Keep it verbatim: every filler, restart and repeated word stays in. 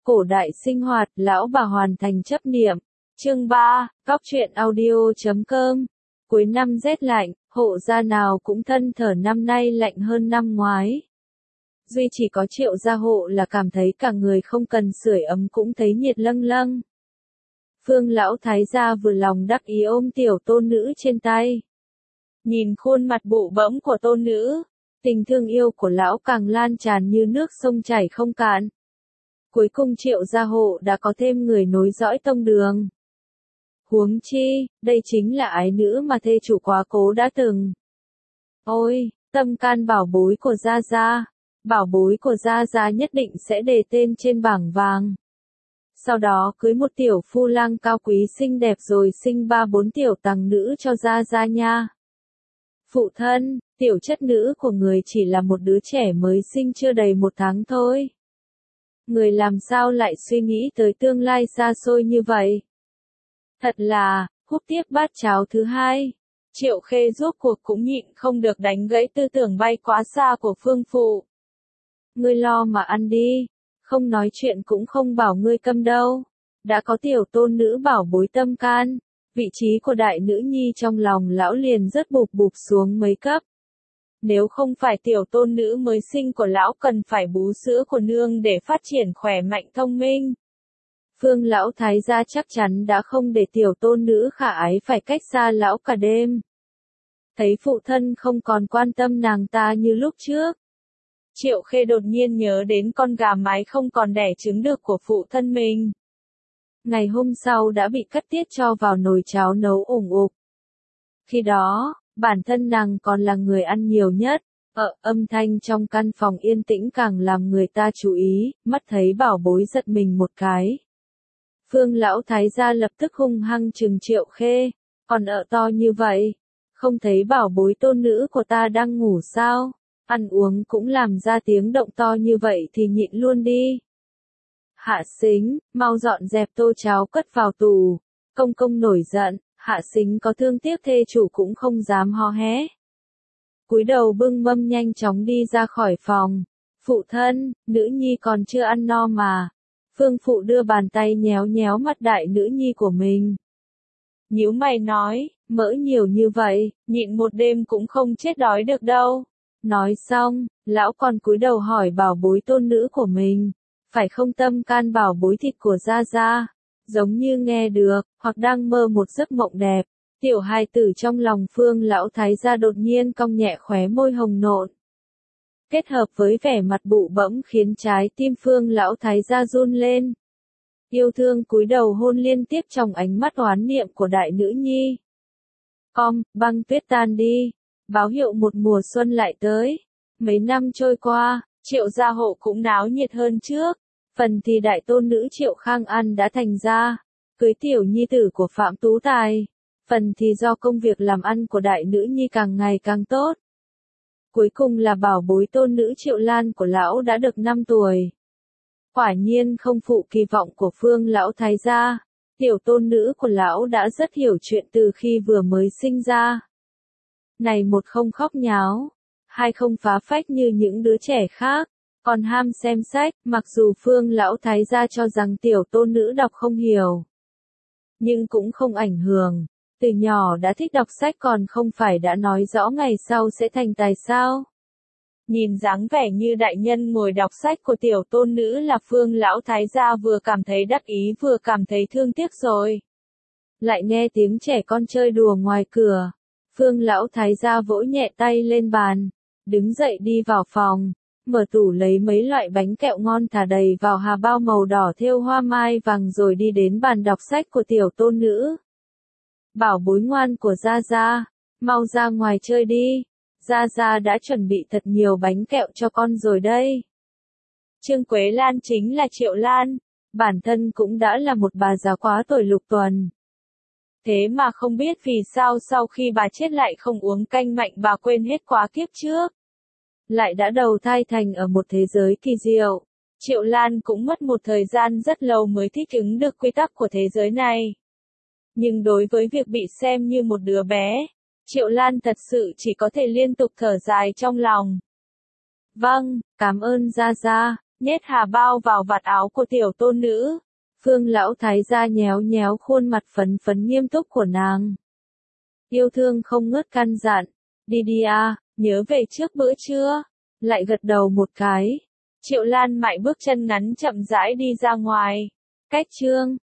Cổ đại sinh hoạt, lão bà hoàn thành chấp niệm. Chương ba, Cóc truyện audio chấm com. Cuối năm rét lạnh, hộ gia nào cũng than thở năm nay lạnh hơn năm ngoái. Duy chỉ có Triệu gia hộ là cảm thấy cả người không cần sưởi ấm cũng thấy nhiệt lâng lâng. Phương lão thái gia vừa lòng đắc ý ôm tiểu tôn nữ trên tay. Nhìn khuôn mặt bụ bẫm của tôn nữ, tình thương yêu của lão càng lan tràn như nước sông chảy không cạn. Cuối cùng Triệu gia hộ đã có thêm người nối dõi tông đường. Huống chi, đây chính là ái nữ mà thê chủ quá cố đã từng. Ôi, tâm can bảo bối của Gia Gia, bảo bối của Gia Gia nhất định sẽ đề tên trên bảng vàng. Sau đó cưới một tiểu phu lang cao quý xinh đẹp rồi sinh ba bốn tiểu tằng nữ cho Gia Gia nha. Phụ thân, tiểu chất nữ của người chỉ là một đứa trẻ mới sinh chưa đầy một tháng thôi. Người làm sao lại suy nghĩ tới tương lai xa xôi như vậy? Thật là, húp tiếp bát cháo thứ hai. Triệu Khê rốt cuộc cũng nhịn không được đánh gãy tư tưởng bay quá xa của Phương Phụ. Ngươi lo mà ăn đi, không nói chuyện cũng không bảo ngươi câm đâu. Đã có tiểu tôn nữ bảo bối tâm can, vị trí của đại nữ nhi trong lòng lão liền rất bụp bụp xuống mấy cấp. Nếu không phải tiểu tôn nữ mới sinh của lão cần phải bú sữa của nương để phát triển khỏe mạnh thông minh. Phương lão thái gia chắc chắn đã không để tiểu tôn nữ khả ái phải cách xa lão cả đêm. Thấy phụ thân không còn quan tâm nàng ta như lúc trước. Triệu Khê đột nhiên nhớ đến con gà mái không còn đẻ trứng được của phụ thân mình. Ngày hôm sau đã bị cắt tiết cho vào nồi cháo nấu ủng ục. Khi đó, bản thân nàng còn là người ăn nhiều nhất. Ở âm thanh trong căn phòng yên tĩnh càng làm người ta chú ý, mắt thấy bảo bối giật mình một cái. Phương lão thái gia lập tức hung hăng trừng Triệu Khê, còn ở to như vậy, không thấy bảo bối tôn nữ của ta đang ngủ sao, ăn uống cũng làm ra tiếng động to như vậy thì nhịn luôn đi. Hạ Sính, mau dọn dẹp tô cháo cất vào tủ. Công công nổi giận, Hạ Sính có thương tiếc thê chủ cũng không dám ho hé. Cúi đầu bưng mâm nhanh chóng đi ra khỏi phòng. Phụ thân, nữ nhi còn chưa ăn no mà. Phương Phụ đưa bàn tay nhéo nhéo mặt đại nữ nhi của mình. Nhíu mày nói, mỡ nhiều như vậy, nhịn một đêm cũng không chết đói được đâu. Nói xong, lão còn cúi đầu hỏi bảo bối tôn nữ của mình, phải không tâm can bảo bối thịt của Gia Gia, giống như nghe được, hoặc đang mơ một giấc mộng đẹp. Tiểu hài tử trong lòng Phương lão thái gia đột nhiên cong nhẹ khóe môi hồng nộn. Kết hợp với vẻ mặt bụ bẫm khiến trái tim Phương lão thái gia run lên. Yêu thương cúi đầu hôn liên tiếp trong ánh mắt oán niệm của đại nữ nhi. Om, băng tuyết tan đi, báo hiệu một mùa xuân lại tới. Mấy năm trôi qua, Triệu gia hộ cũng náo nhiệt hơn trước. Phần thì đại tôn nữ Triệu Khang An đã thành ra, cưới tiểu nhi tử của Phạm Tú Tài. Phần thì do công việc làm ăn của đại nữ nhi càng ngày càng tốt. Cuối cùng là bảo bối tôn nữ Triệu Lan của lão đã được năm tuổi. Quả nhiên không phụ kỳ vọng của Phương lão thái gia, tiểu tôn nữ của lão đã rất hiểu chuyện từ khi vừa mới sinh ra. Này một không khóc nháo, hai không phá phách như những đứa trẻ khác, còn ham xem sách, mặc dù Phương lão thái gia cho rằng tiểu tôn nữ đọc không hiểu. Nhưng cũng không ảnh hưởng. Từ nhỏ đã thích đọc sách còn không phải đã nói rõ ngày sau sẽ thành tài sao. Nhìn dáng vẻ như đại nhân ngồi đọc sách của tiểu tôn nữ là Phương lão thái gia vừa cảm thấy đắc ý vừa cảm thấy thương tiếc rồi. Lại nghe tiếng trẻ con chơi đùa ngoài cửa. Phương lão thái gia vỗ nhẹ tay lên bàn, đứng dậy đi vào phòng, mở tủ lấy mấy loại bánh kẹo ngon thả đầy vào hà bao màu đỏ thêu hoa mai vàng rồi đi đến bàn đọc sách của tiểu tôn nữ. Bảo bối ngoan của Gia Gia, mau ra ngoài chơi đi, Gia Gia đã chuẩn bị thật nhiều bánh kẹo cho con rồi đây. Trương Quế Lan chính là Triệu Lan, bản thân cũng đã là một bà già quá tuổi lục tuần. Thế mà không biết vì sao sau khi bà chết lại không uống canh mạnh bà quên hết quá kiếp trước. Lại đã đầu thai thành ở một thế giới kỳ diệu. Triệu Lan cũng mất một thời gian rất lâu mới thích ứng được quy tắc của thế giới này. Nhưng đối với việc bị xem như một đứa bé, Triệu Lan thật sự chỉ có thể liên tục thở dài trong lòng. Vâng, cảm ơn Gia Gia, nhét hà bao vào vạt áo của tiểu tôn nữ. Phương lão thái gia nhéo nhéo khuôn mặt phấn phấn nghiêm túc của nàng. Yêu thương không ngớt căn dặn, đi đi à, nhớ về trước bữa trưa. Lại gật đầu một cái. Triệu Lan Mại bước chân ngắn chậm rãi đi ra ngoài. Cách chương